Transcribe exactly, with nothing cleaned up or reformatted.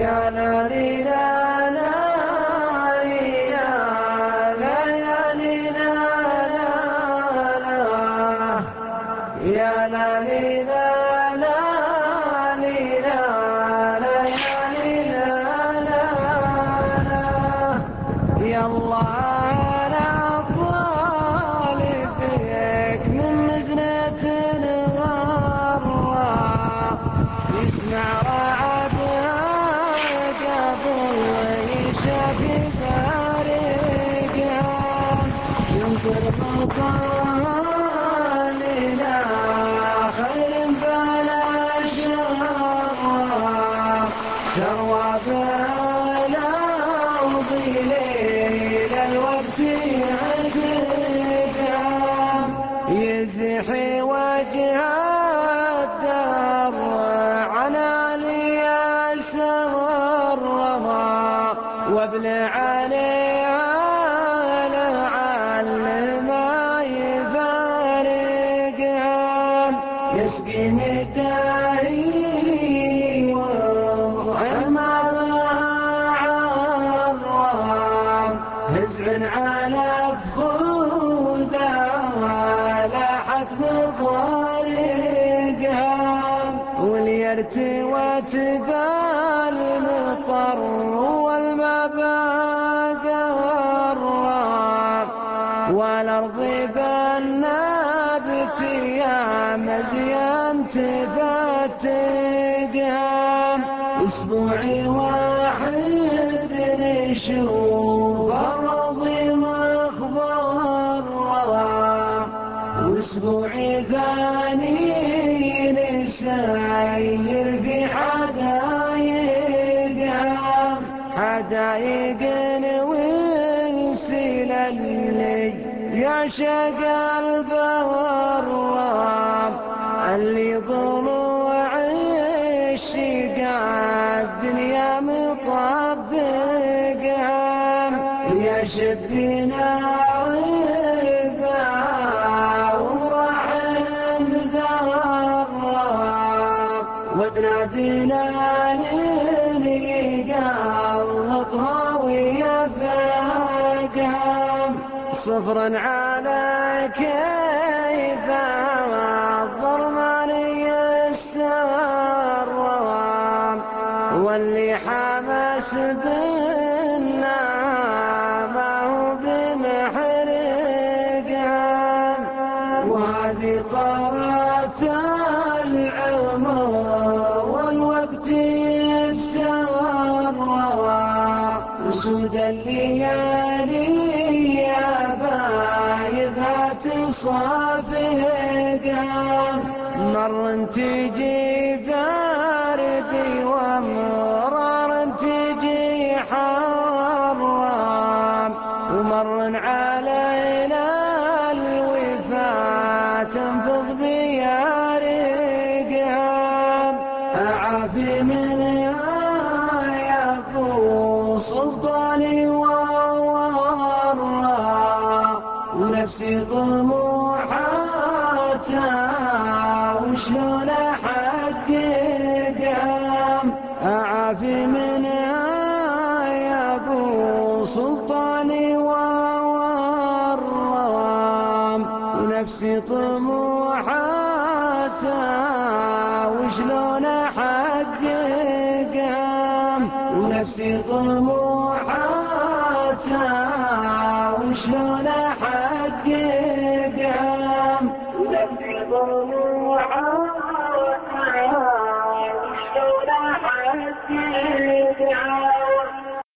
يا لا لي لا لا لي لا لا يا لي لا لا لا يا لا لي لا لا لي لا لا يا لي لا لا لا يا الله أنا طالب بك من مزنة الغرة يسمع رعدها قبل يشافي بارقها يمطر مطرها لنا خير بلا شرها سروى بلا وضيليل الوقت عتقها يزحي وجه الدار عن علي سرها وابلع عليها لعل ما يفارقها يسقي مداري وما عرها هزع على فخوذها لاحت مطارقها وليرتوت بالمطر والماء باقرها والأرض بالنبت يا مزيان تفتقها أسبوعي واحد نشوف الأرض مخضرها وأسبوعي ثاني نسير في حدايقها حدايق ونسيل اللي يعشق البرام اللي ضلوع الشقا الدنيا مطبقها يا شبنا رفا ورحم ذرها وتنادينا لقلطها ويفاقها صفرا على كيف الضرمان يسترها واللي حمس بنا ما هو بمحرقها وهذه طارت العمر والوقت يفترها وسود الليالي يا بايبها تصافقها مر تجي باردي ومرار تجي حرام ومر علينا الوفاة تنفض بيارقها أعافي منها يا أبو سلطاني وورها ونفسي طموحاتها وشلون احققها اعافي منها يا ابو سلطاني وورها ونفسي طموحاتها وشلون احققها ونفسي طموحاتها وشلون احققها ونفسي طموحاتها